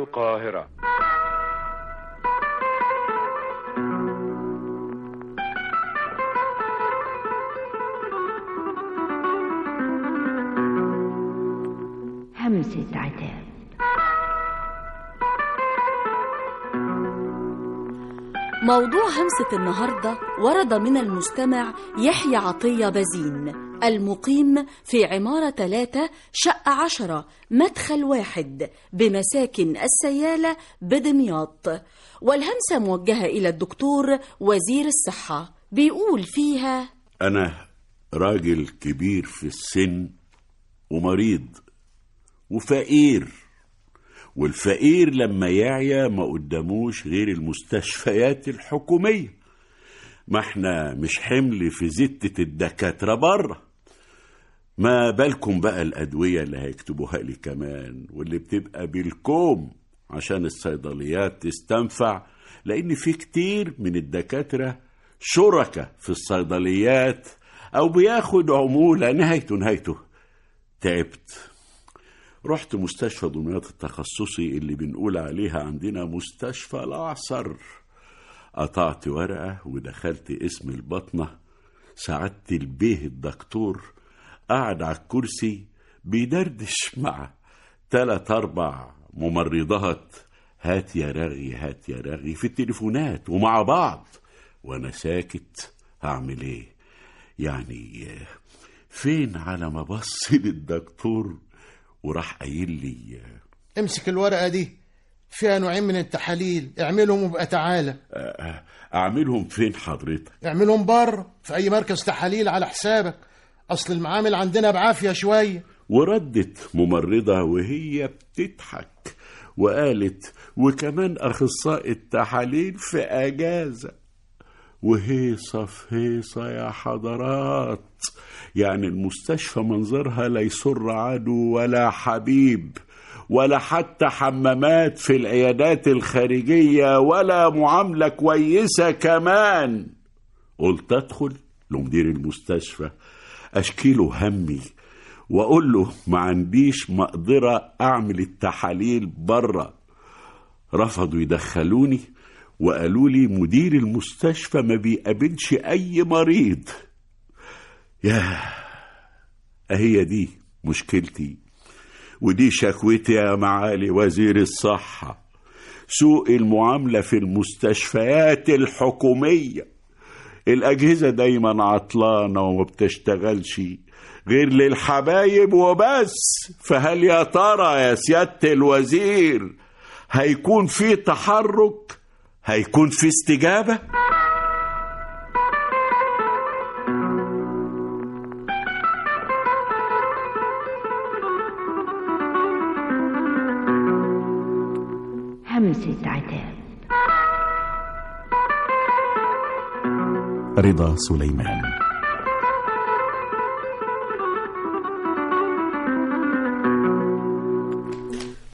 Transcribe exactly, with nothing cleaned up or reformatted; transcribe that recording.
القاهرة. همسة عتاب. موضوع همسة النهاردة ورد من المستمع يحيى عطية بزين، المقيم في عمارة ثلاثة شقة عشرة مدخل واحد بمساكن السيالة بدمياط، والهمسة موجهة إلى الدكتور وزير الصحة. بيقول فيها: أنا راجل كبير في السن ومريض وفقير، والفقير لما يعيا ما قداموش غير المستشفيات الحكومية. ما احنا مش حمل في زتة الدكاترة بره، ما بالكم بقى الأدوية اللي هيكتبوها لي كمان، واللي بتبقى بالكوم عشان الصيدليات تستنفع، لأن في كتير من الدكاترة شركة في الصيدليات أو بياخد عمولة. نهايته نهايته تعبت. رحت مستشفى دمياط التخصصي اللي بنقول عليها عندنا مستشفى الأعصر. قطعت ورقة ودخلت اسم البطنة. سعدت البيه الدكتور قاعد على الكرسي بيدردش مع تلات أربع ممرضات، هات يا رغي هات يا رغي في التليفونات ومع بعض، وأنا ساكت. هعمل ايه يعني؟ فين على ما بص للدكتور وراح قايل لي: امسك الورقة دي، فيها نوعين من التحاليل، اعملهم وبقى تعالى. اعملهم فين حضرتك؟ اعملهم بره في اي مركز تحاليل على حسابك، اصل المعامل عندنا بعافية شوية. وردت ممرضة وهي بتضحك وقالت: وكمان اخصائي التحاليل في اجازة. وهيصة في هيصة يا حضرات، يعني المستشفى منظرها لا يسر عدو ولا حبيب، ولا حتى حمامات في العيادات الخارجية، ولا معاملة كويسة كمان. قلت أدخل لمدير المستشفى أشكيله همي وأقول له ما عنديش مقدرة أعمل التحاليل برا. رفضوا يدخلوني وقالوا لي مدير المستشفى ما بيقابلش أي مريض. ياه، أهي دي مشكلتي ودي شكوتي يا معالي وزير الصحة. سوء المعاملة في المستشفيات الحكومية. الأجهزة دايما عطلانة وما بتشتغلش غير للحبايب وبس. فهل يا ترى يا سيادة الوزير هيكون في تحرك؟ هيكون في استجابة؟ همسة عتاب. رضا سليمان.